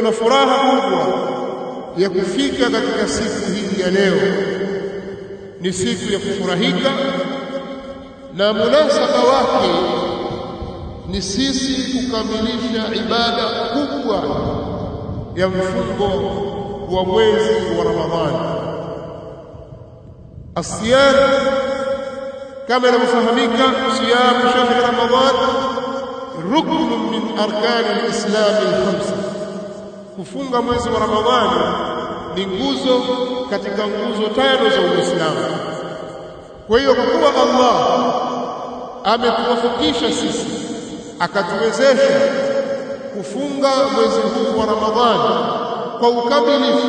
tuna furaha kubwa ya kufika katika siku hii ya leo. Ni siku ya kufurahika na munasaba wake ni sisi kukamilisha ibada kubwa ya mfungo wa mwezi wa Ramadhani. Asiyam kama inavyofahamika, siyam shahr Ramadhan rukn min arkan al-islam al-khamsa. Kufunga mwezi wa Ramadhani ni nguzo katika nguzo tano za Uislamu. Kwa hiyo kwa kuwa Allah ametuwafikisha sisi akatuwezesha kufunga mwezi huu wa Ramadhani kwa ukamilifu,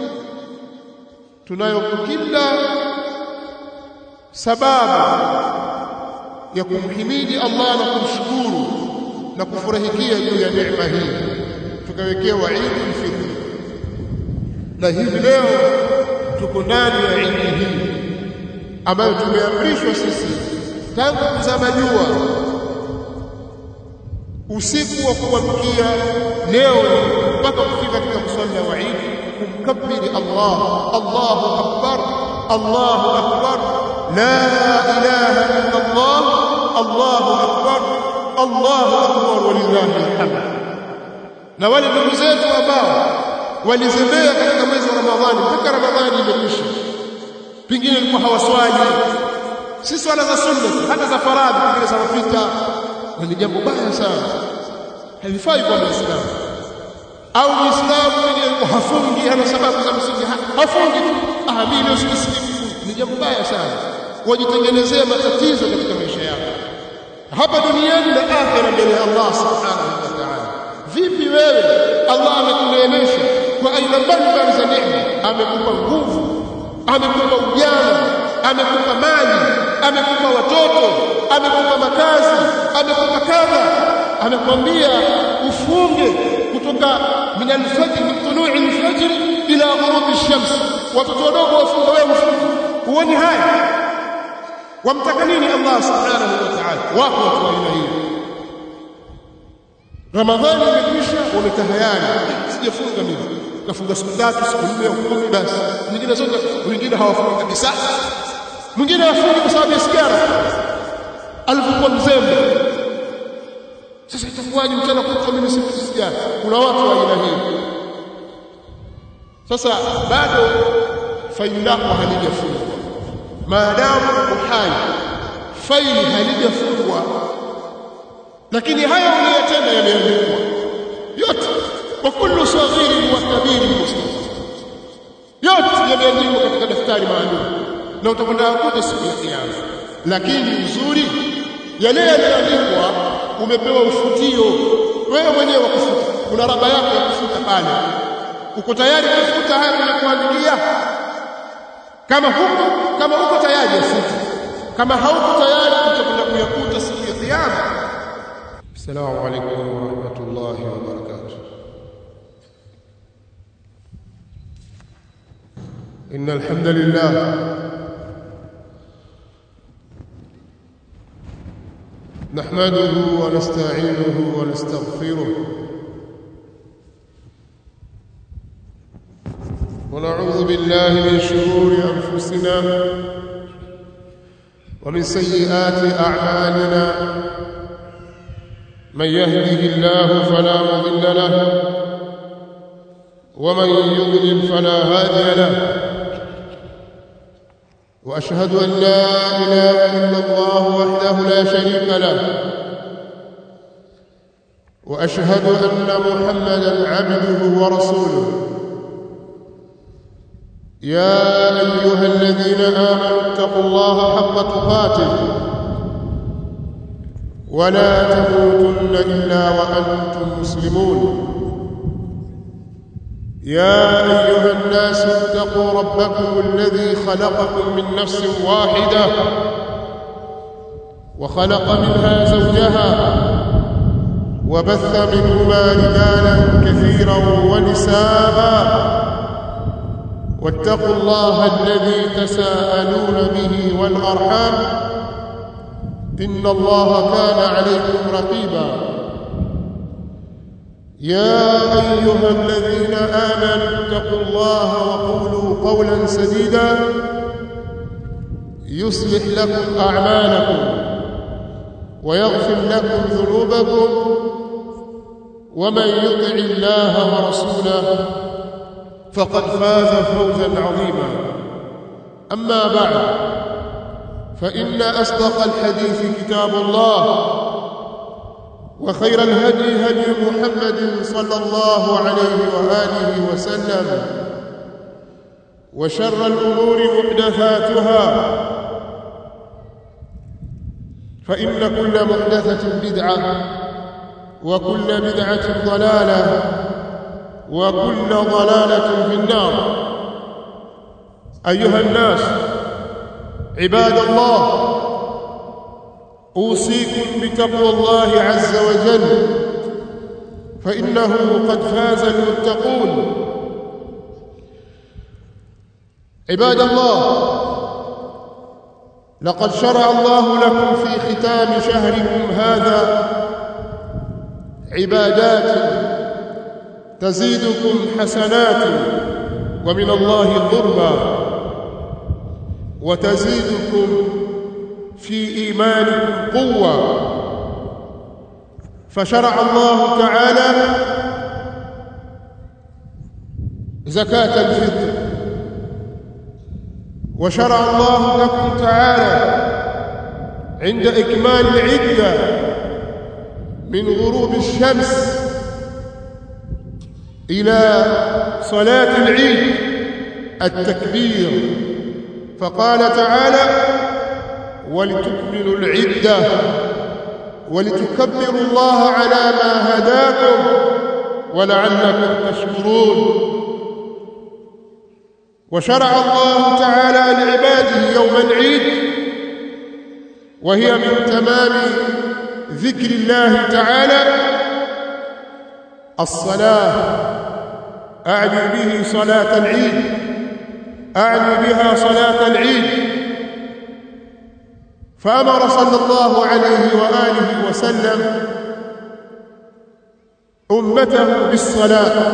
tunayo kila sababu ya kumhimidi Allah na kumshukuru na kufurahikia juu ya neema hii. Tukawekewa Eidul Fitr, na hivi leo tuko ndani ya Eid hii ambayo tumeamrishwa sisi tangu kuzama jua usiku wa kuamkia leo mpaka kufika katika msalla wa Eid kumkabiri Allah, Allahu akbar, Allahu akbar, la ilaha illa Allah, Allahu akbar, Allahu akbar walillahi alhamd. Na wale ndugu zetu ambao walizembea katika mwezi wa Ramadhani mpaka Ramadhani imekwisha, pengine walikuwa hawaswali, si swala za sunna hata za faradhi pengine za mapita, na ni jambo baya sana, halifai kwa Muislamu. Au Muislamu mwenye hafungi, hana sababu za msingi, hafungi mimi leo siku, ni jambo baya sana, wajitengenezea matatizo katika maisha yako hapa duniani na akhera mbele ya Allah subhanahu wa ta'ala. Vipi wewe Allah amekuneemesha kwa aina mbalimbali za neema, amekupa nguvu, amekupa ujana, amekupa mali, amekupa watoto, amekupa makazi, amekupa kadha, amekwambia ufunge kutoka min al-fajr, min tulu'i al-fajr ila ghurubi ash-shams. Watoto wadogo wafunga, wewe ufunge. Huoni haya? Wamtaka nini Allah subhanahu wa ta'ala? Wako watu wa aina hii. Ramadhani imekwisha, wametahayari, sijafunga mimi, kafunga siku 3 siku 4 au 10 basi. Mwingine zote, wengine hawafungi kabisa, mwingine hafungi kwa sababu ya sigara alipokuwa mzembe. Sasa itakuwaje mchana kutwa mimi sifuti sigara? Kuna watu wa aina hii. Sasa bado faili lako halijafungwa, maadamu uko hai, faili halijafungwa, lakini haya uliyotenda yameandikwa yote, kwa kullu saghirin wa kabirin mustaqim, yote yameandikwa katika daftari maalum, na utakwenda kukuta siku ya Kiyama. Lakini uzuri yale yaliyoandikwa umepewa ufutio, wewe mwenyewe kufuta, kuna raba yako ya kufuta pale. Uko tayari kufuta haya ninakuandikia? Kama uko tayari ufuta, kama hauko tayari utakwenda kuyakuta siku ya Kiyama. Assalamu alaykum wa rahmatullahi wa barakatuh. Innal hamdalillah نحمده ونستعينه ونستغفره ونعوذ بالله من شرور أنفسنا ومن سيئات أعمالنا. من يهده الله فلا مضل له ومن يضلل فلا هادي له. وأشهد أن لا إله إلا الله وحده لا شريك له، وأشهد أن محمدًا عبده ورسوله. يا أيها الذين آمنوا اتقوا الله حق تقاته ولا تموتن إلا وأنتم مسلمون. يا أيها الناس اتقوا ربكم الذي خلقكم من نفس واحدة وخلق منها زوجها وبث منهما رجالا كثيرا ونساء. واتقوا الله الذي تساءلون به والأرحام إن الله كان عليكم رقيبا. يا أيها الذين آمنوا اتقوا الله وقولوا قولا سديدا يصلح لكم أعمالكم ويغفر لكم ذنوبكم ومن يطع الله ورسوله فقد فاز فوزا عظيما. أما بعد، فإن أصدق الحديث كتاب الله، وخير الهدي هدي محمد صلى الله عليه وآله وسلم، وشر الأمور محدثاتها، فإن كل محدثة بدعة، وكل بدعة ضلالة، وكل ضلالة في النار. أيها الناس عباد الله، أوصيكم بتقوى الله عز وجل، فإنه قد فاز المتقون. عباد الله، لقد شرع الله لكم في ختام شهركم هذا عبادات تزيدكم حسنات ومن الله قربا، وتزيدكم في إيمانكم قوة. فشرع الله تعالى زكاة الفطر، وشرع الله لكم تعالى عند إكمال العدة من غروب الشمس إلى صلاة العيد التكبير، فقال تعالى: ولتكملوا العدة ولتكبروا الله على ما هداكم ولعلكم تشكرون. وشرع الله تعالى لعباده يوم العيد، وهي من تمام ذكر الله تعالى، الصلاة، أعني به صلاة العيد، أعني بها صلاة العيد. فأمر صلى الله عليه وآله وسلم أمته بالصلاة،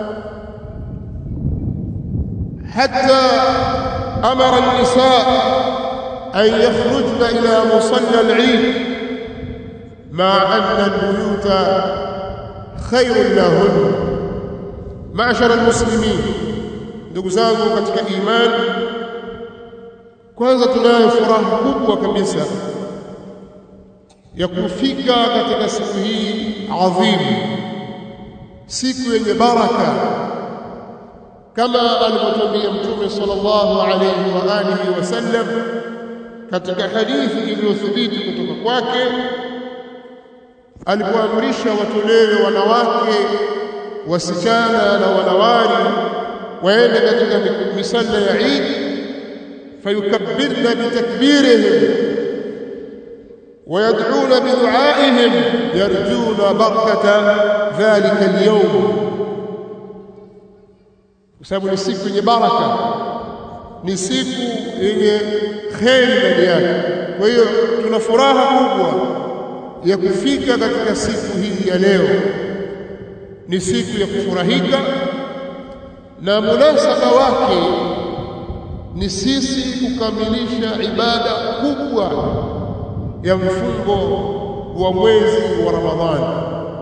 حتى أمر النساء أن يخرجن إلى مصلى العيد، مع أن البيوت خير لهن. معشر المسلمين، ndugu zangu katika imani, kwanza tunayo furaha kubwa kabisa ya kufika katika siku hii adhimu, siku yenye baraka, kama alivyotuambia Mtume sallallahu alayhi wa alihi wasallam katika hadithi iliyothibiti kutoka kwake, alipoamrisha watolewe wanawake, wasichana na wanawali waende katika misalla ya Eid, fayukabbirna bitakbirihim ويدعون بدعائهم يرجون بركة ذلك اليوم. وسبب ni siku yenye baraka, ni siku yenye kheri ndani yake. Kwa hiyo tuna furaha kubwa ya kufika katika siku hii ya leo. Ni siku ya kufurahika, na munasaba wake ni sisi kukamilisha ibada kubwa ya mfungo wa mwezi wa Ramadhani.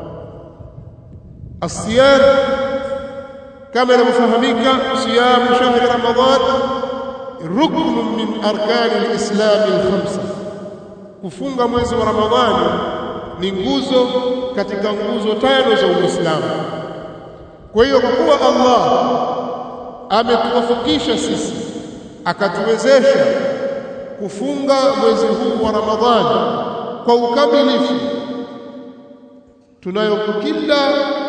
Asiyam, kama inavyofahamika, siyamu shahri Ramadhan ruknun min arkani al-islam al-khamsa. Kufunga mwezi wa Ramadhani ni nguzo katika nguzo tano za Uislamu. Kwa hiyo, kwa kuwa Allah ametuwafikisha sisi akatuwezesha kufunga mwezi huu wa Ramadhani kwa ukamilifu, tunayo kila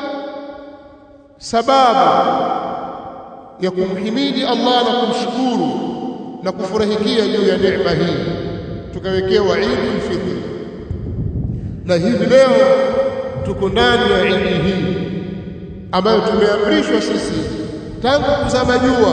sababu ya kumhimidi Allah na kumshukuru na kufurahikia juu ya neema hii. Tukawekewa Eidul Fitr, na hivi leo tuko ndani ya Eid hii ambayo tumeamrishwa sisi tangu kuzama jua,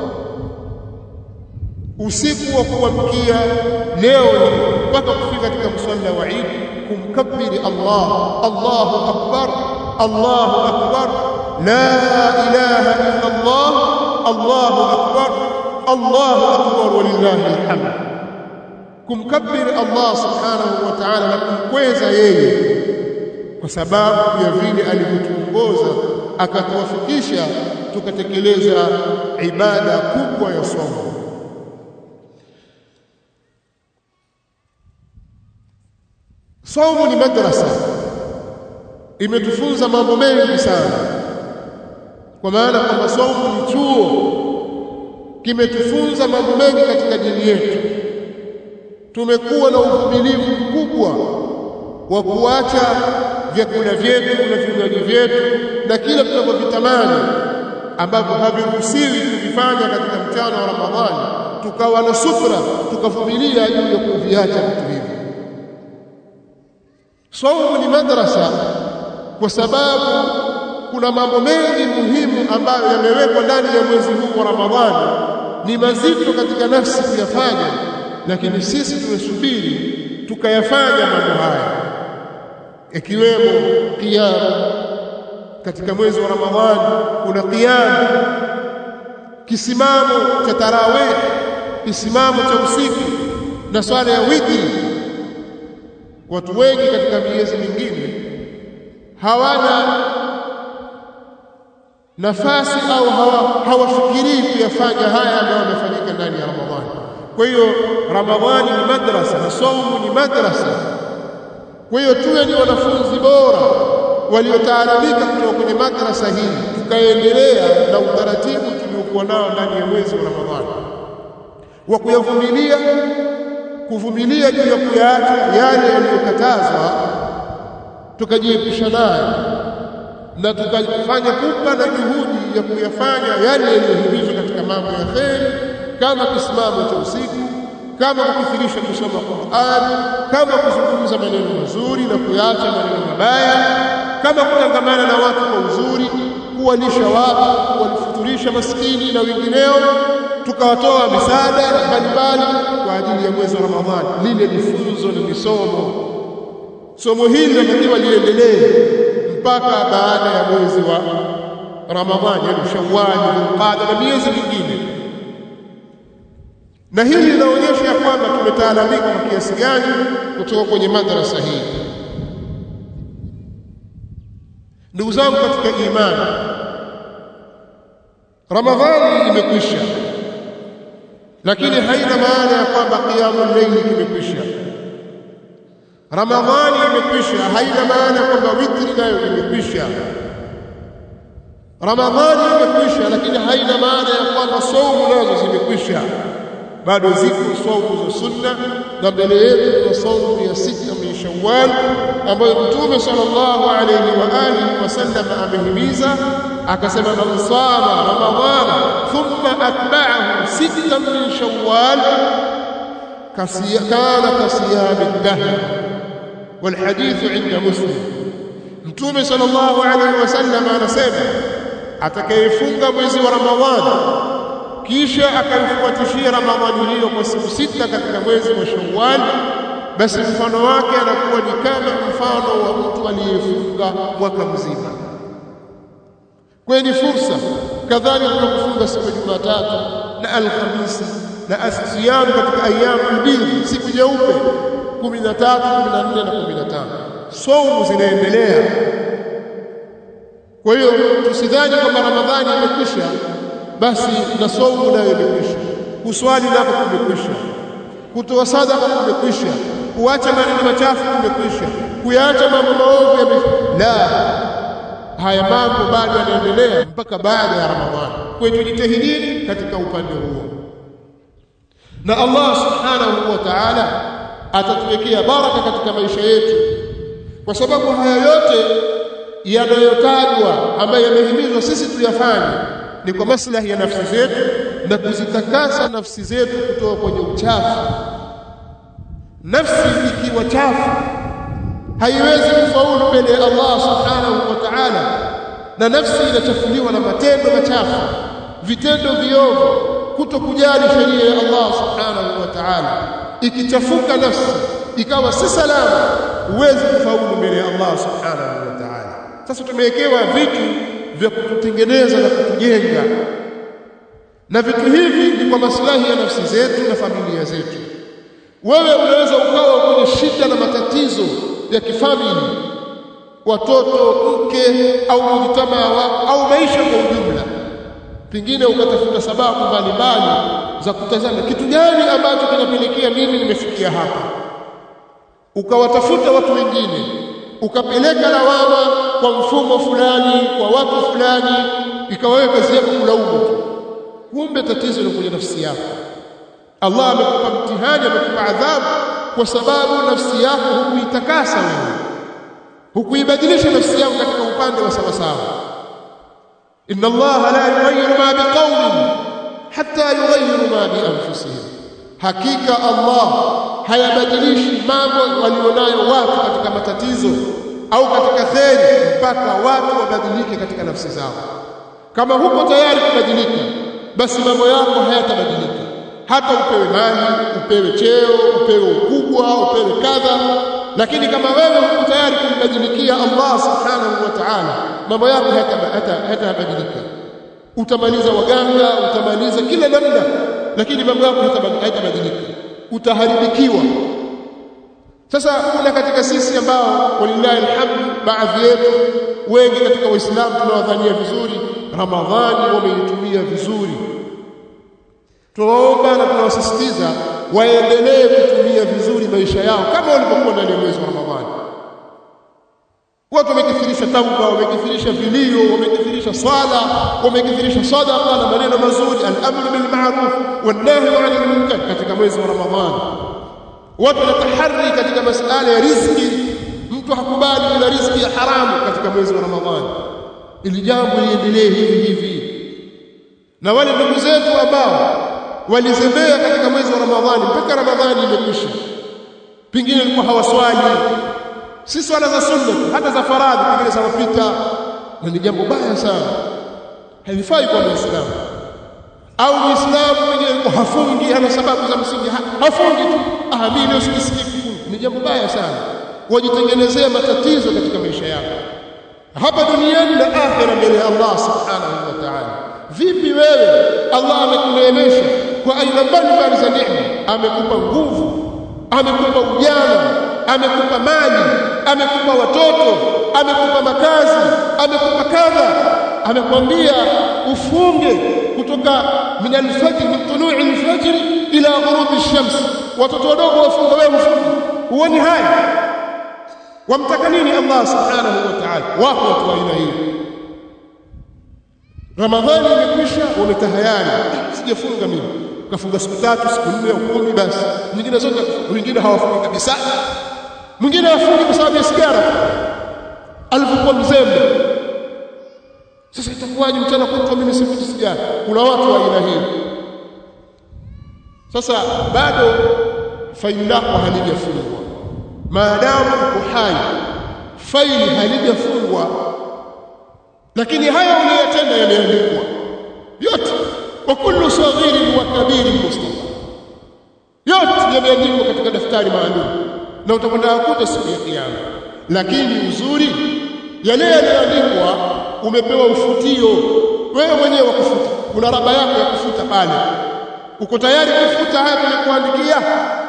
usiku wa kuamkia leo mpaka kufika katika msalla wa Eid, kumkabiri Allah, Allahu Akbar, Allahu akbar, la ilaha illa Allah, Allahu akbar, Allahu akbar walillahi alhamd. Kumkabiri Allah subhanahu wa ta'ala na kumkweza yeye kwa sababu ya vile alivyotuongoza akatuwafikisha tukatekeleza ibada kubwa ya somo. Somo ni madrasa, imetufunza mambo mengi sana, kwa maana kwamba somo ni chuo, kimetufunza mambo mengi katika dini yetu. Tumekuwa na uvumilivu mkubwa wa kuacha vyakula vyetu na vinywaji vyetu na kila tunavyovitamani ambavyo haviruhusiwi kuvifanya katika mchana wa Ramadhani, tukawa na subra, tukavumilia juu ya kuviacha vitu hivi. Somo ni madrasa kwa sababu kuna mambo mengi muhimu ambayo yamewekwa ndani ya mwezi huu wa Ramadhani, ni mazito katika nafsi kuyafanya, lakini sisi tumesubiri tukayafanya mambo haya, ikiwemo qiyam. Katika mwezi wa Ramadhani kuna qiyam, kisimamo cha tarawih, kisimamo cha usiku na swala ya witri. Watu wengi katika miezi mingine hawana nafasi au hawafikirii kuyafanya haya ambayo yamefanyika ndani ya Ramadhani. Kwa hiyo Ramadhani ni madrasa na somo ni madrasa. Kwa hiyo tuwe ni wanafunzi bora waliotaalamika kutoka kwenye madrasa hii, tukaendelea na utaratibu tuliokuwa nao ndani ya mwezi wa Ramadhani wa kuvumilia juu ya kuyaacha yale yaliyokatazwa, tukajiepusha nayo na tukafanya pupa na juhudi ya kuyafanya yale yaliyohimizwa katika mambo ya kheri, kama kisimamo cha usiku, kama kukithirisha kusoma Qur'an, kama kuzungumza maneno mazuri na kuacha maneno mabaya, kama kutangamana na watu kwa uzuri, kuwalisha watu, kuwafuturisha maskini na wengineo, tukawatoa misaada mbalimbali kwa ajili ya mwezi wa Ramadhani. Lile ni funzo na somo. Somo hili linatakiwa liendelee mpaka baada ya mwezi wa Ramadhani, yani Shawwal, Dhulqaada na miezi mingine. Na hili linaonyesha kwamba tumetaalamika kwa kiasi gani kutoka kwenye madrasa hii. Ndugu zangu katika imani, Ramadhani imekwisha, lakini haina maana ya kwamba qiyamul layl imekwisha. Ramadhani imekwisha, haina maana ya kwamba witri nayo imekwisha. Ramadhani imekwisha, lakini haina maana ya kwamba saumu nazo zimekwisha. Bado ziko saumu za sunna, na mbele yetu kuna saumu ya 6 min Shawwal ambayo Mtume sallallahu alayhi wa alihi wasallam amehimiza, akasema man sama Ramadhana thumma atba'ahu 6 min Shawwal kana kasiyam ad-dahr. والحديث عند مسلم. Mtume sallallahu alayhi wasallam anasema atakayefunga mwezi wa Ramadhani kisha akaifuatishia Ramadhani hiyo kwa siku 6 katika mwezi wa Shawwal, basi mfano wake anakuwa ni kama mfano wa mtu aliyefunga mwaka mzima. Kwa ni fursa kadhalika kufunga siku ya Jumatatu na Alhamisi na asiyam katika ayamu mbili, siku nyeupe 13, 14 na 15. Saumu zinaendelea. Kwa hiyo tusidhani kwamba Ramadhani imekwisha basi na saumu nayo imekwisha. Kuswali nako kumekwisha, kutoa sadaka kumekwisha, kuacha maneno machafu kumekwisha, kuyaacha mambo maovu la. Haya mambo bado yanaendelea mpaka baada ya Ramadhani. Kwa hiyo tujitahidini katika upande huo, na Allah subhanahu wa ta'ala atatuwekea baraka katika maisha yetu, kwa sababu haya yote yanayotajwa ambayo yamehimizwa sisi tuyafanye ni kwa maslahi ya nafsi zetu na kuzitakasa nafsi zetu kutoka kwenye uchafu. Nafsi ikiwa chafu haiwezi kufaulu mbele ya Allah subhanahu wa ta'ala, na nafsi inachafuliwa na matendo machafu, vitendo viovu, kutokujali sheria ya Allah subhanahu wa ta'ala. Ikichafuka nafsi ikawa si salama, huwezi kufaulu mbele ya Allah subhanahu wa ta'ala. Sasa tumewekewa vitu vya kututengeneza na kutujenga, na vitu hivi ni kwa maslahi ya nafsi zetu na familia zetu. Wewe unaweza ukawa kwenye shida na matatizo ya kifamili, watoto, mke au mjitamaa wako au maisha kwa ujumla, pengine ukatafuta sababu mbalimbali za kutazama kitu gani ambacho kinapelekea mimi nimefikia hapa, ukawatafuta watu wengine, ukapeleka lawama kwa mfumo fulani, kwa watu fulani, ikawawe kazi yako kulaumu tu. Kumbe tatizo liko kwenye nafsi yako. Allah amekupa mtihani, amekupa adhabu kwa sababu nafsi yako hukuitakasa wewe, hukuibadilisha nafsi yako katika upande wa sawa sawa. Inna Allah la yughayyiru ma biqaumin hatta yughayyiru ma bi anfusihim, hakika Allah hayabadilishi mambo walionayo watu katika matatizo au katika kheri mpaka watu wabadilike katika nafsi zao. Kama huko tayari kubadilika, basi mambo yako hayatabadilika. Hata upewe mali, upewe cheo, upewe ukubwa, upewe kadha, lakini kama wewe huko tayari kumbadilikia Allah subhanahu wa ta'ala, mambo yako hayatabadilika. Utamaliza waganga, utamaliza kila namna, lakini mambo yako hayatabadilika, utaharibikiwa. Sasa kuna katika sisi ambao walillahi alhamd, baadhi yetu wengi katika Uislamu tunawadhania vizuri, Ramadhani wameitumia vizuri. Tunaomba na tunawasisitiza waendelee kutumia vizuri maisha yao kama walivyokuwa ndani ya mwezi wa Ramadhani. Watu wamekithirisha tauba, wamekithirisha vilio, wamekithirisha swala, wamekithirisha sadaqa na maneno mazuri, al-amru bil ma'ruf wan nahy 'anil munkar katika mwezi wa Ramadhani. Watu wanatahari katika masuala ya riziki, mtu hakubali bila riziki ya haramu katika mwezi wa Ramadhani. Ili jambo liendelee hivi. Na wale ndugu zetu ambao walizembea katika mwezi wa Ramadhani mpaka Ramadhani imekwisha, pengine walikuwa hawaswali, si swala za sunna, hata za faradhi pengine zawapita, na ni jambo baya sana, haifai kwa Muislamu. Au Muislamu pengine hafungi, ana sababu za msingi, hafungi tu, mimi leo sisikii kufunga, ni jambo baya sana. Wajitengenezea matatizo katika maisha yako hapa duniani na akhera mbele ya Allah subhanahu wa ta'ala. Vipi wewe Allah amekuneemesha kwa aina mbalimbali za neema, amekupa nguvu, amekupa ujana, amekupa mali, amekupa watoto, amekupa makazi, amekupa kadha, amekwambia ufunge kutoka min al-fajr, min tulu'i al-fajr ila ghurubi ash-shams. Watoto wadogo wafunga, wewe ufunge. Huoni haya? Wamtaka nini Allah subhanahu wa ta'ala? Wako watu aina hii. Ramadhani imekwisha, wametahayari, sijafunga mimi, kafunga siku 3, siku 4 au 10 basi. Nyingine zote wengine hawafungi kabisa. Mwingine afungi kwa sababu ya sigara, alipokuwa mzembe. Sasa itakuwaje mchana kutwa mimi sivuti sigara? Kuna watu wa aina hii. Sasa bado faili lako halijafungwa. Maadamu uko hai, faili halijafungwa, lakini haya unayotenda yameandikwa yote, wa kullu saghirin wa kabirin mustafa, yote yameandikwa katika daftari maalum, na utakwenda kukuta siku ya kiyama. Lakini uzuri, yale yaliyoandikwa umepewa ufutio wewe mwenyewe wa kufuta. Kuna raba yako ya kufuta pale, uko tayari kufuta haya tulikuandikia?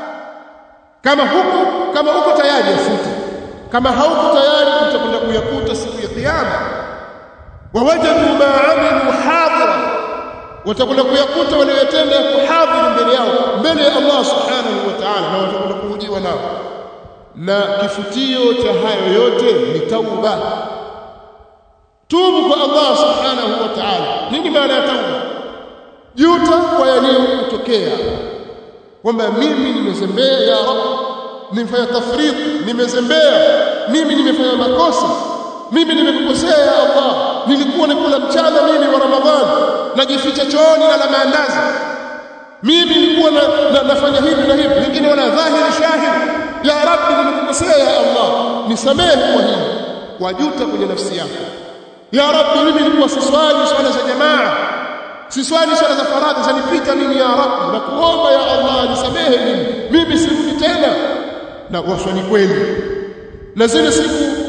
Kama uko tayari ufute, kama hauko tayari utakwenda kuyakuta siku ya kiyama. Wawajadu ma amilu hadira, watakwenda kuyakuta waliyotenda kuhadhiri mbele yao, mbele ya Allah subhanahu wa ta'ala, na watakwenda kuhojiwa nao. Na kifutio cha hayo yote ni tauba. Tubu kwa Allah subhanahu wa ta'ala. Nini maana ya tauba? Juta kwa yaliyotokea, kwamba mimi nimezembea ya Rabb, nimefanya tafriq, nimezembea, mimi nimefanya makosa, mimi nimekukosea ya Allah, nilikuwa nakula mchana mimi wa Ramadhani, najificha chooni na la maandazi, mimi nilikuwa nafanya hivi na hivi, wengine wana dhahiri shahidi, ya Rabbi nimekukosea ya Allah, nisamehe kwa hili. Wajuta kwenye nafsi yako, ya Rabbi mimi nilikuwa siswali swala za jamaa, siswali swala za faradhi, zanipita mimi ya Rabbi, na kuomba ya Allah nisamehe mimi sirudi tena. Na waswali kweli, na zile siku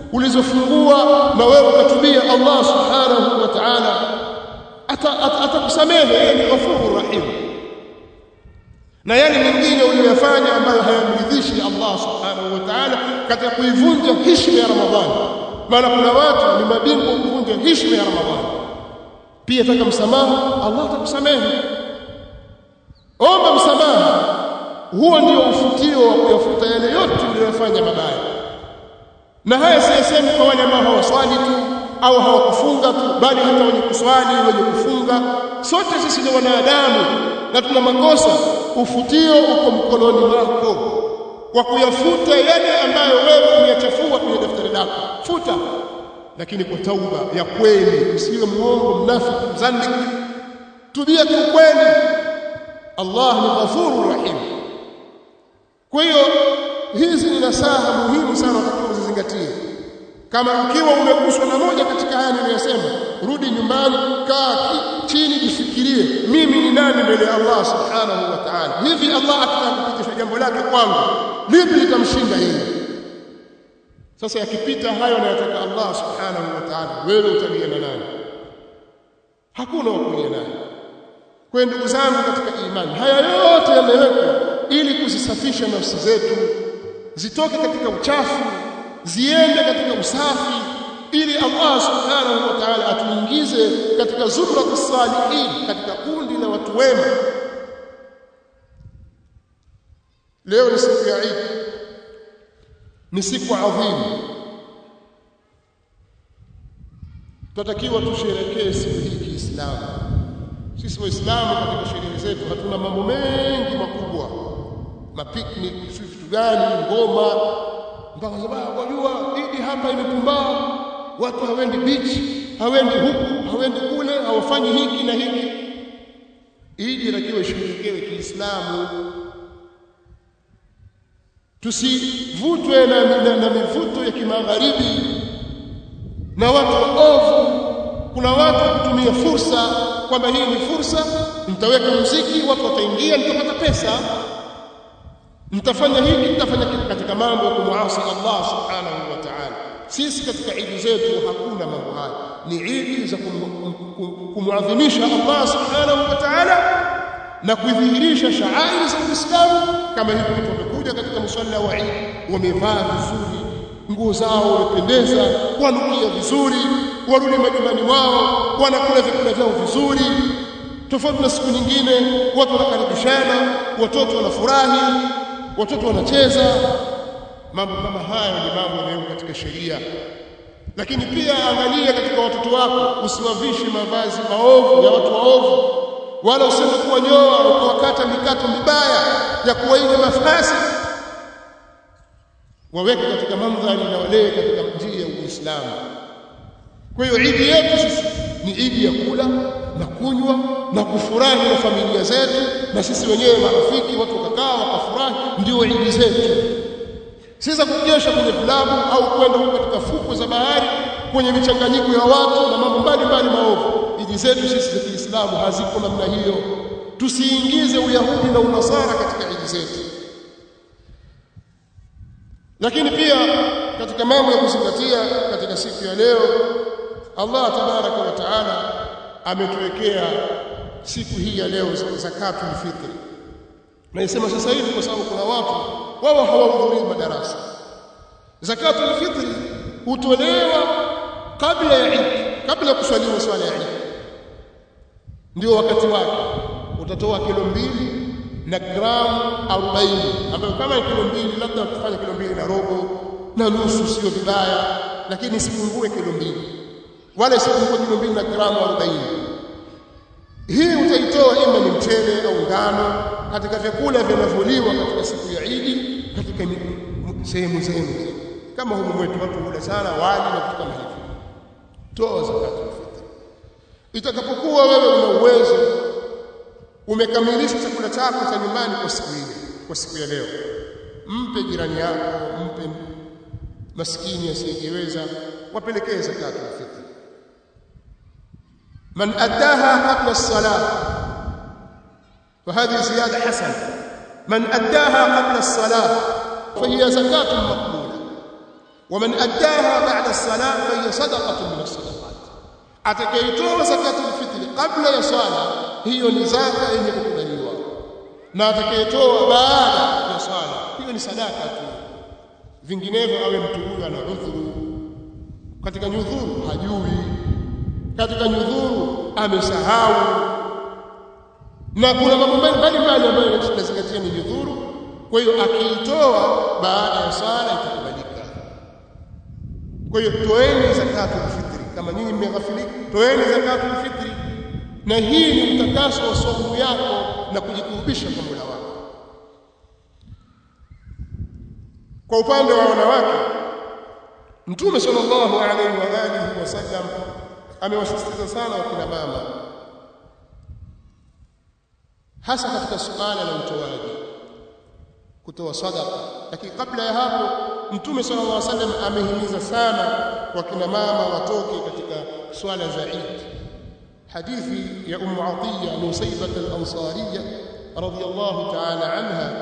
ulizofungua na wewe ukatubia, Allah subhanahu wa ta'ala atakusamehe. Yeye ni Ghafurur Rahim. Na yale mengine uliyofanya ambayo hayamridhishi Allah subhanahu wa ta'ala katika kuivunja heshima ya Ramadhani, maana kuna watu ni mabingwa kuvunja heshima ya Ramadhani, pia taka msamaha, Allah atakusamehe. Omba msamaha, huo ndio ufutio wa kuyafuta yale yote uliyofanya mabaya. Na haya siyasemi kwa wale ambao hawaswali tu au hawakufunga tu, bali hata wenye kuswali, wenye kufunga, sote sisi ni wanadamu na tuna makosa. Ufutio uko mkononi mwako kwa kuyafuta yale ambayo wewe umeyachafua kwenye daftari lako. Futa, lakini kwa tauba ya kweli, usiwe muongo, mnafiki, mzandiki. Tubia kwa kweli. Allah ni Ghafurur Rahim. Kwa hiyo hizi ni nasaha muhimu sana uzizingatie. Kama ukiwa umeguswa na moja katika haya niliyosema, rudi nyumbani, kaa chini, jifikirie, mimi ni nani mbele ya Allah subhanahu wa ta'ala? Hivi Allah atakapopitisha jambo lake kwangu, lipi litamshinda yeye? Sasa yakipita hayo na yataka Allah subhanahu wa ta'ala, wewe utalia na nani? Hakuna wa kulia naye. Kwa ndugu zangu katika imani, haya yote yamewekwa ili kuzisafisha nafsi zetu, zitoke katika uchafu, ziende katika usafi, ili Allah subhanahu wa ta'ala atuingize katika zumratus salihin, katika kundi la watu wema. Leo ni siku ya Eid, ni siku adhimu. Tunatakiwa tusherekee siku hii Kiislamu. Sisi Waislamu katika sherehe zetu hatuna mambo mengi makubwa, mapiknik, vitu gani, ngoma, mpaka sababu wajua Eid hapa imepumbaa, watu hawendi beach, hawendi huku, hawendi kule, hawafanyi hiki na hiki. Eid inakiwa isherekewe Kiislamu. Tusivutwe na mivuto ya kimagharibi na watu waovu. Kuna watu kutumia fursa kwamba hii ni fursa, mtaweka muziki, watu wataingia, mtapata pesa, mtafanya hiki, mtafanya kile, katika mambo ya kumuasi Allah subhanahu wa ta'ala. Sisi katika Eid zetu hakuna mambo haya. Ni Eid za kumuadhimisha Allah subhanahu wa ta'ala na kudhihirisha shaairi za Uislamu. Kama hivi watu wamekuja katika musalla wa Eid, wamevaa vizuri, nguo zao wamependeza, wanukia vizuri, warudi majumbani mwao, wanakula vyakula vyao vizuri. Tofauti na siku nyingine, watu wanakaribishana, watoto wanafurahi, watoto wanacheza. Mambo kama haya ni mambo yanayo katika sheria. Lakini pia angalia katika watoto wako, usiwavishe mavazi maovu ya watu waovu, wala usende kuwanyoa ukawakata mikato mibaya ya kuwaiga mafasi. Waweke katika mandhari na walee katika njia ya Uislamu. Kwa hiyo Eid yetu sisi ni Eid ya kula na kunywa na kufurahi na familia zetu, na sisi wenyewe marafiki, watu wakakaa wakafurahi, ndio Eid zetu. Sisi kukesha kwenye vilabu au kwenda huko katika fukwe za bahari kwenye michanganyiko ya watu na mambo mbalimbali maovu. Eid zetu sisi za Kiislamu haziko namna hiyo. Tusiingize Uyahudi na Unasara katika Eid zetu. Lakini pia katika mambo ya kuzingatia katika siku ya leo, Allah tabaraka wa taala ametuwekea siku hii ya leo zakatul fitr. Na nisema sasa hivi kwa sababu kuna watu wao hawahudhurii madarasa. Zakatul fitr hutolewa kabla ya Eid, kabla kuswaliwa swala ya Eid. Ndio wakati wake. Utatoa kilo 2 na gramu 40, ambayo kama kilo 2 labda ukifanya kilo 2 na robo na nusu sio vibaya, lakini isipungue kilo 2 wala isipungue kilo 2 na gramu 40. Hii utaitoa ima ni mchele au ngano katika vyakula vinavyoliwa katika siku ya Eid, katika sehemu kama humu mwetu watu hula sana wali na vitu kama hivyo. Toa zakatul fitr. Itakapokuwa wewe una uwezo, umekamilisha chakula chako cha nyumbani kwa siku ile, kwa siku ya leo, mpe jirani yako, mpe maskini asiyejiweza, wapelekee zakatul fitr. Man addaha qabla as-salah, وهذه زيادة حسنة. من أداها قبل الصلاة فهي زكاة مقبولة. waman addaha ba'da as-salat fa hiya sadaqatun min as-sadaqat, atakayetoa zakatul fitri kabla ya swala hiyo ni zaka yenye kukubaliwa, na atakayetoa baada ya swala hiyo ni sadaka tu. Vinginevyo awe mtu huyu ana udhuru. Katika nyudhuru hajui, katika nyudhuru amesahau, na kuna mambo mbalimbali ambayo tunazingatia ni nyudhuru. Kwa hiyo akiitoa baada ya swala itakubalika. Kwa hiyo toeni zakatul fitri, kama nyinyi mmeghafilika, toeni zakatul fitri, na hii ni mtakaso wa saumu yako na kujikurubisha kwa Mola wako. Kwa upande wa wanawake, Mtume sallallahu alaihi wa alihi wasallam amewasisitiza sana wakina mama, hasa katika suala la utoaji, kutoa sadaqa. Lakini kabla ya hapo Mtume sallallahu alaihi wasallam amehimiza sana wakina mama watoke katika swala za Eid. Hadithi ya Atiya Nusaybah al-Ansariyya radhiyallahu ta'ala anha,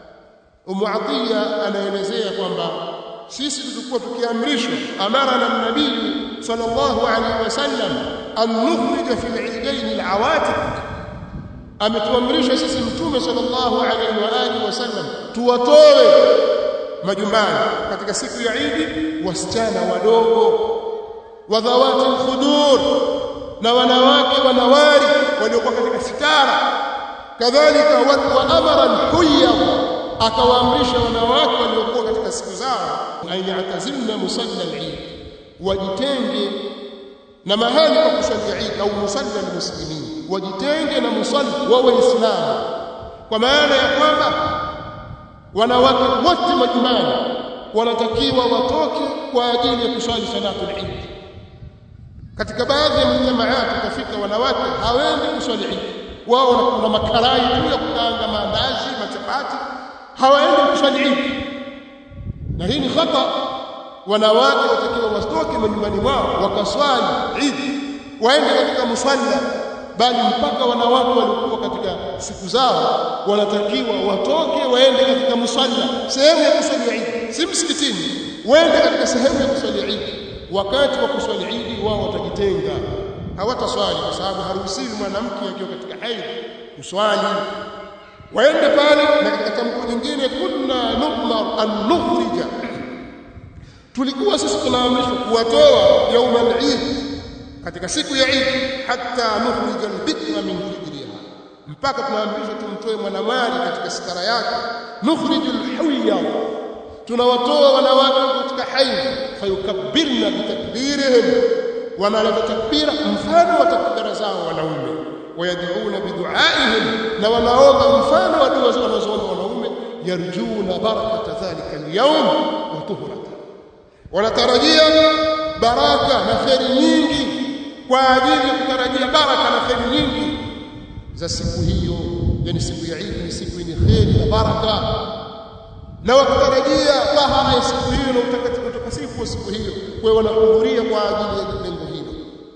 Atiya anaelezea kwamba sisi tulikuwa tukiamrishwa, amarana an-nabii sallallahu alaihi wasallam an nukhrija fil eidain al-awatiq, ametuamrisha sisi Mtume sallallahu alaihi wa alihi wasallam tuwatoe majumbani katika siku ya Eid wasichana wadogo, wadhawati al-khudur, na wanawake wanawari waliokuwa katika sitara. Kadhalika wa amara al-huyya, akawaamrisha wanawake waliokuwa katika siku zao ayatazilna musalla al-Eid, wajitenge na mahali pa kusali Eid au musalla al-muslimin, wajitenge na musalla wa Waislamu, kwa maana ya kwamba wanawake wote majumbani wanatakiwa watoke kwa ajili ya kusali salatul Eid. Katika baadhi ya mjamaati utafika wanawake hawendi kusali Eid, wao na makarai tu ya kukaanga maandazi, machapati, hawaendi kusali Eid, na hii ni khata. Wanawake watakiwa wasitoke majumbani mwao wakaswali Eid, waende katika musalla, bali mpaka wanawake walikuwa katika siku zao wanatakiwa watoke waende katika musalla, sehemu ya kuswali Eid, si msikitini, waende katika sehemu ya kuswali Eid. Wakati wa kuswali Eid wao watajitenga, hawataswali, kwa sababu haruhusiwi mwanamke akiwa katika haid kuswali. Waende pale. Na katika tamko lingine, kunna nu'mar an nukhrija, tulikuwa sisi tunaamrishwa kuwatoa yaum al-Eid, katika siku ya Eid, hatta nukhrija al-bikra min hijriha, mpaka tunaamrishwa tumtoe mwanamwali katika sitara yake. Nukhrijul huyya, tunawatoa wanawake katika haid, fayukabbirna bitakbirihim, wanaleta takbira mfano wa takbira zao wanaume, wayad'una bidu'aihim, na wanaomba mfano wa dua zao wanazoomba wanaume, yarjuna barakata dhalika al-yawm wa tuhrata, wanatarajia baraka na kheri nyingi, kwa ajili ya kutarajia baraka na kheri nyingi za siku hiyo. Yani siku ya Eid ni siku yenye kheri na baraka, na wakitarajia tahara ya siku hiyo na utakatifu wa siku hiyo, kwa wanahudhuria kwa ajili ya lengo hilo.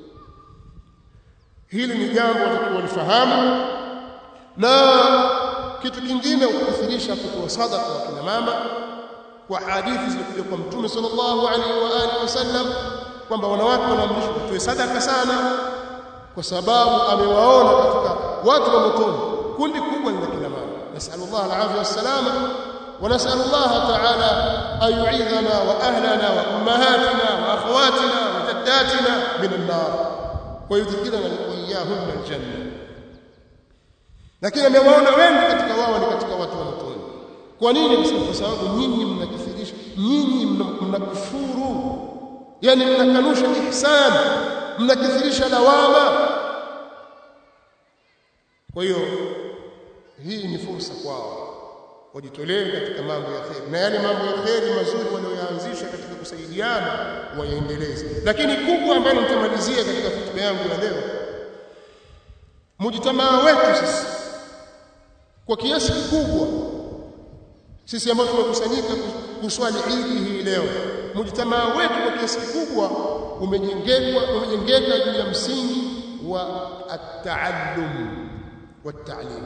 Hili ni jambo watakiwa lifahamu. Na kitu kingine, ukithirisha kutoa sadaqa kwa kina mama, kwa hadithi zilizokuja kwa Mtume sallallahu alaihi wa alihi wasallam kwamba wanawake wanaamrishwa kutoa sadaqa sana, kwa sababu amewaona katika watu wa motoni kundi kubwa la kina mama. Nasallallahu alaihi wasallam ونسأل الله تعالى أن يعيذنا وأهلنا وأمهاتنا وأخواتنا وجداتنا من النار ويدخلنا وإياهن الجنة. Lakini amewaona wengi katika wao ni katika watu wa motoni. Kwa nini? Kwa sababu nyinyi mnakithirisha, nyinyi mnakufuru, yani mnakanusha ihsan, mnakithirisha lawama. Kwa hiyo hii ni fursa kwao wajitolee katika mambo ya kheri, na yale mambo ya kheri mazuri walioyaanzisha katika kusaidiana wayaendeleze. Lakini kubwa ambalo nitamalizia katika hotuba yangu ya leo, mujitamaa wetu sisi kwa kiasi kikubwa, sisi ambao tumekusanyika kuswali Eid hii leo, mujitamaa wetu kwa kiasi kikubwa umejengeka juu ya msingi wa at-ta'allum wa at-ta'lim.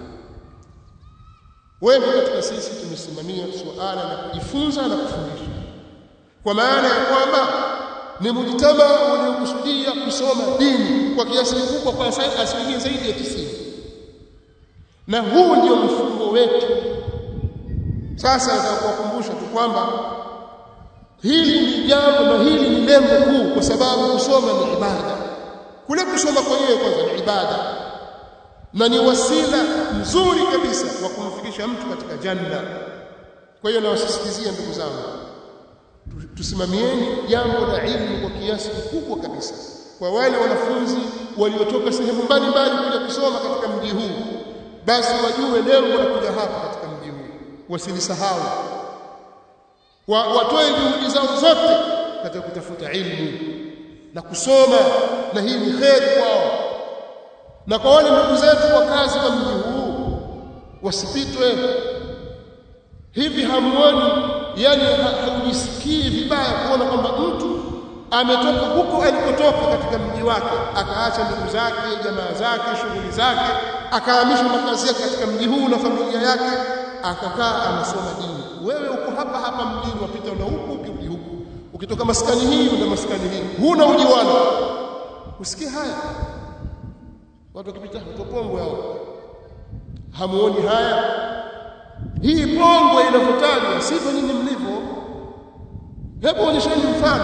Wengi katika sisi tumesimamia suala la kujifunza na kufundisha, kwa maana ya kwamba ni mujtama uliokusudia kusoma dini kwa kiasi kikubwa, kwa asilimia zaidi ya 90, na huu ndio mfumo wetu. Sasa nitakukumbusha tu kwamba hili ni jambo na hili ni lengo kuu, kwa sababu kusoma ni ibada. Kule kusoma kwenyewe kwanza ni ibada na ni wasila mzuri kabisa wa kumfikisha mtu katika janna. Kwa hiyo nawasisitizia ndugu zangu, tusimamieni jambo la ilmu kwa kiasi kikubwa kabisa. Kwa wale wanafunzi waliotoka sehemu mbalimbali kuja kusoma katika mji huu, basi wajue lengo la kuja hapa katika mji huu, wasilisahau, watoe juhudi zao zote katika kutafuta ilmu na kusoma, na hii ni kheri kwao. Na kwa wale ndugu zetu wakazi wa mji huu, wasipitwe hivi. Hamuoni, yani haujisikii vibaya kuona kwamba mtu ametoka huko alikotoka katika mji wake, akaacha ndugu zake, jamaa zake, shughuli zake, akahamisha makazi yake katika mji huu na familia yake, akakaa anasoma dini. Wewe uko hapa hapa mjini, wapita na huku ukirudi huku, ukitoka maskani hii na maskani hii, huna ujiwana. Usikie haya watu wakipita huko Pongwe hao, hamuoni haya? Hii Pongwe inavyotajwa sivyo nyinyi mlivyo. Hebu onyesheni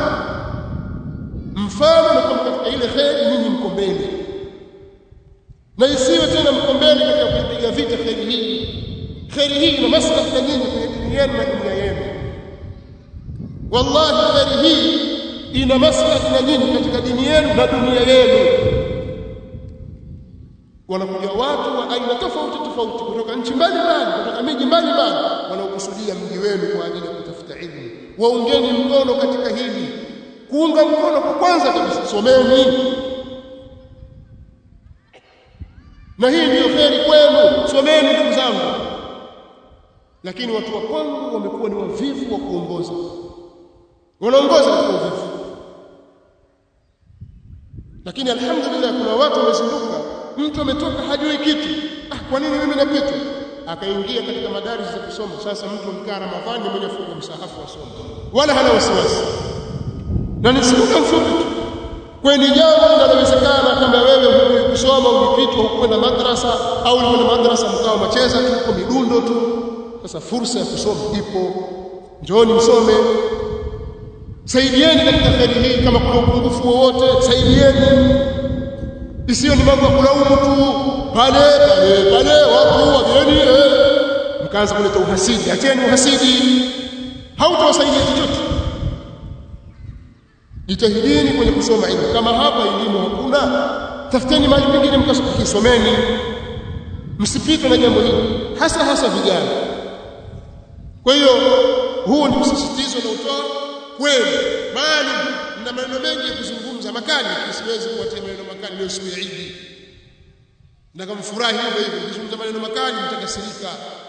mfano na kwa katika ile kheri nyinyi mko mbele, na isiwe tena mko mbele katika kupiga vita kheri hii. Kheri hii ina maslahi na nyinyi kwenye dunia yenu na dunia yenu. Wallahi kheri hii ina maslahi na nyinyi katika dini yenu na dunia yenu. Wanakuja watu wa aina tofauti tofauti kutoka nchi mbalimbali, kutoka miji mbalimbali, wanaokusudia mji wenu kwa ajili ya kutafuta elimu. Waungeni mkono katika hili. Kuunga mkono kwa kwanza kabisa, someni. Na hii ndio kheri kwenu, someni ndugu zangu. Lakini watu wa kwangu wamekuwa ni wavivu wa kuongoza, wanaongoza kwa uvivu. Lakini alhamdulillah kuna watu wamezinduka, mtu ametoka hajui kitu. Kwa nini mimi napita? Akaingia katika madarasa za kusoma. Sasa mtu mkaa Ramadhani mwenye funga msahafu wasoma, wala hana wasiwasi, na ni siku mfupi tu. Kwa ni jambo linalowezekana kama wewe hujui kusoma, ulipitwa hukwenda madrasa, au ulikwenda madrasa mkao macheza tu kwa midundo tu. Sasa fursa ya kusoma ipo, njooni msome. Saidieni katika kheri hii. Kama kuna upungufu wowote, saidieni. Isiyo ni mambo ya kulaumu tu pale watu wageni, mkaanza kuleta uhasidi. Acheni uhasidi, hautawasaidia chochote. Jitahidini kwenye kusoma elimu. Kama hapa elimu hakuna, tafuteni mahali pengine mkasomeni. Msipitwe na jambo hili, hasa vijana. Kwa hiyo huu ni msisitizo na utoa kweli, bali na maneno mengi ya kuzungumza makali, siwezi kuwatia maneno makali leo siku ya Eid. Na kama furahi hivyo kuzungumza maneno makali mtakasirika.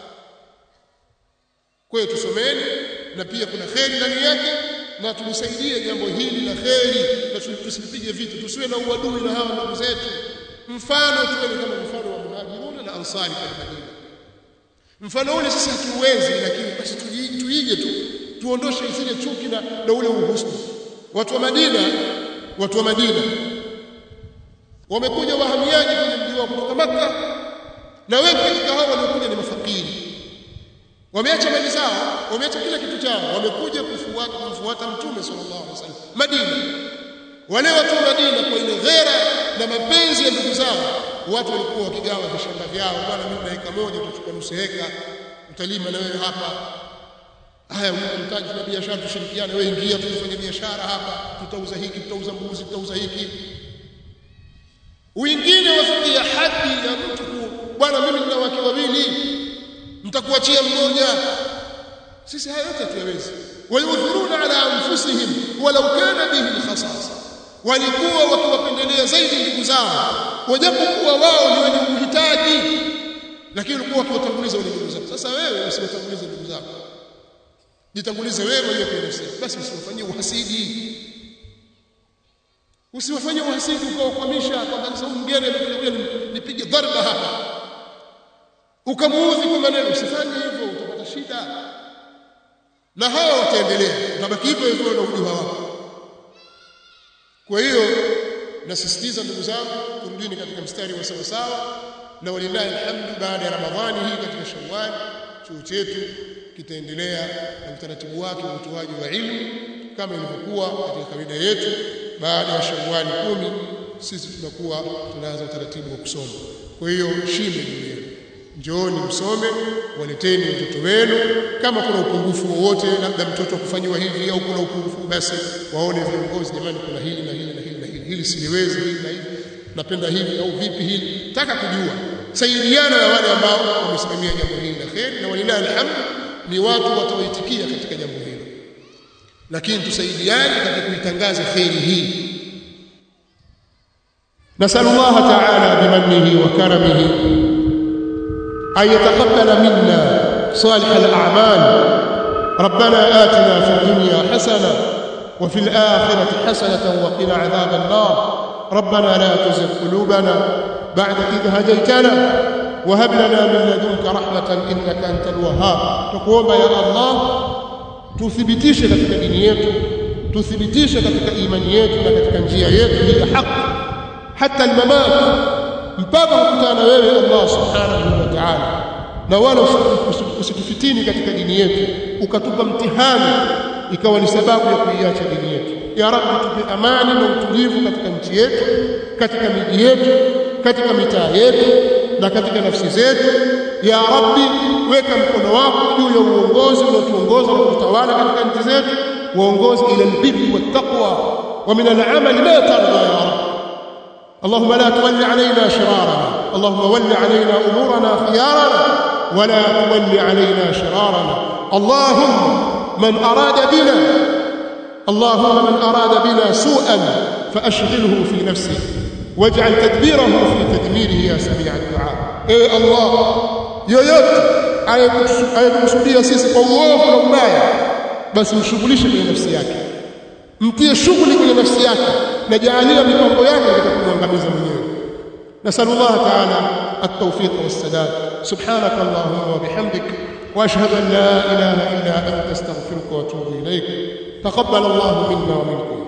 Kwa hiyo tusomeni, na pia kuna kheri ndani yake, na tulisaidie jambo hili la kheri, na tusipige vitu, tusiwe na uadui na hawa ndugu zetu. Mfano tuwe kama mfano wa Muhajiruna na Ansari kwa Madina. Mfano ule sisi hatuwezi, lakini basi tuige tu, tuondoshe zile chuki na ule uhusni. Watu wa Madina wamekuja wahamiaji kwenye mji wao kutoka Makka, na wengi katika hao waliokuja ni mafakiri. Wameacha mali zao, wameacha kila kitu chao, wamekuja kumfuata Mtume sallallahu alaihi wasallam Madina. Wale watu wa Madina kwa ile ghera na mapenzi ya ndugu zao, watu walikuwa wakigawa vishamba vyao. Bwana, mimi na heka moja tutachukua nusu heka, utalima na wewe hapa. Haya, unahitaji na biashara, tushirikiane, wewe ingia tufanye biashara hapa, tutauza hiki, tutauza mbuzi, tutauza hiki. Wengine wafikia hadi ya mtu bwana, mimi nina wake wawili, mtakuachia mmoja. Sisi haya yote tuyawezi. Wayudhiruna ala anfusihim walau kana bihim khasasa, walikuwa wakiwapendelea zaidi ndugu zao wajapokuwa wao ni wenye uhitaji, lakini walikuwa wakiwatanguliza wale ndugu zao. Sasa wewe usiwatangulize ndugu zako, jitangulize wewe mwenyewe kwa nafsi. Basi usiwafanyie uhasidi, usiwafanyie uhasidi ukawakwamisha kwamba sasa mgeni amekuja nipige dharba hapa, ukamuudhi kwa maneno. Usifanye hivyo, utapata shida. na hao wataendelea, utabaki hivyo hivyo na ujua wako. Kwa hiyo nasisitiza ndugu zangu, turudini katika mstari wa sawa sawa, na walillahi alhamdu. Baada ya Ramadhani hii katika Shawwal, chuo chetu kitaendelea na utaratibu wake wa utoaji wa ilmu kama ilivyokuwa katika kawaida yetu. Baada ya Shawwal 10 sisi tunakuwa tunaanza utaratibu wa kusoma. Kwa hiyo shime juu, njooni msome, waleteni watoto wenu. Kama kuna upungufu wowote, labda mtoto kufanyiwa hivi au kuna upungufu, basi waone viongozi, jamani, kuna hili na hili na hili na hili, hili siliwezi, hili na hili, napenda hivi au vipi hili, taka kujua. Saidiana na wale ambao wamesimamia jambo hili la kheri, na walillahi alhamd ni watu watawaitikia katika jambo hilo, lakini tusaidiane katika kuitangaza kheri hii. Nasallallahu ta'ala bimannihi wa karamihi أن يتقبل منا صالح الأعمال. ربنا آتنا في الدنيا حسنة وفي الآخرة حسنة وقنا عذاب النار. ربنا لا تزغ قلوبنا بعد إذ هديتنا وهب لنا من لدنك رحمة إنك أنت الوهاب. تقوم يا الله tuthibitishe katika dini yetu, tuthibitishe katika imani yetu na katika njia yetu hii haki hata al-mamat, mpaka kukutana wewe Allah subhanahu wa ta'ala. Na wala usitufitini katika dini yetu ukatupa mtihani ikawa ni sababu ya kuiacha dini yetu. Ya Rabbi, tupe amani na utulivu katika nchi yetu, katika miji yetu, katika mitaa yetu na katika nafsi zetu. Ya Rabbi, weka mkono wako juu ya uongozi unaotuongoza na kutawala katika nchi zetu, uongozi ila albirri wattaqwa wa min al'amali ma tarda ya Rabbi. اللهم لا تول علينا شرارنا، اللهم ول علينا أمورنا خيارنا ولا تول علينا شرارنا. اللهم من أراد بنا سوءا فأشغله في نفسه واجعل تدبيره في تدميره يا سميع الدعاء. إيه الله yoyote ayekusudia sisi kwa uovu na ubaya, basi mshughulishe kwenye nafsi yake, mtie shughuli kwenye nafsi yake na jaalia mipango yake katika kumwangamiza mwenyewe. Nasallallahu ta'ala at-tawfiq was-sadad. Subhanaka Allahumma wa bihamdik wa ashhadu an la ilaha illa anta astaghfiruka wa atubu ilayk. Taqabbal Allahu minna wa minkum.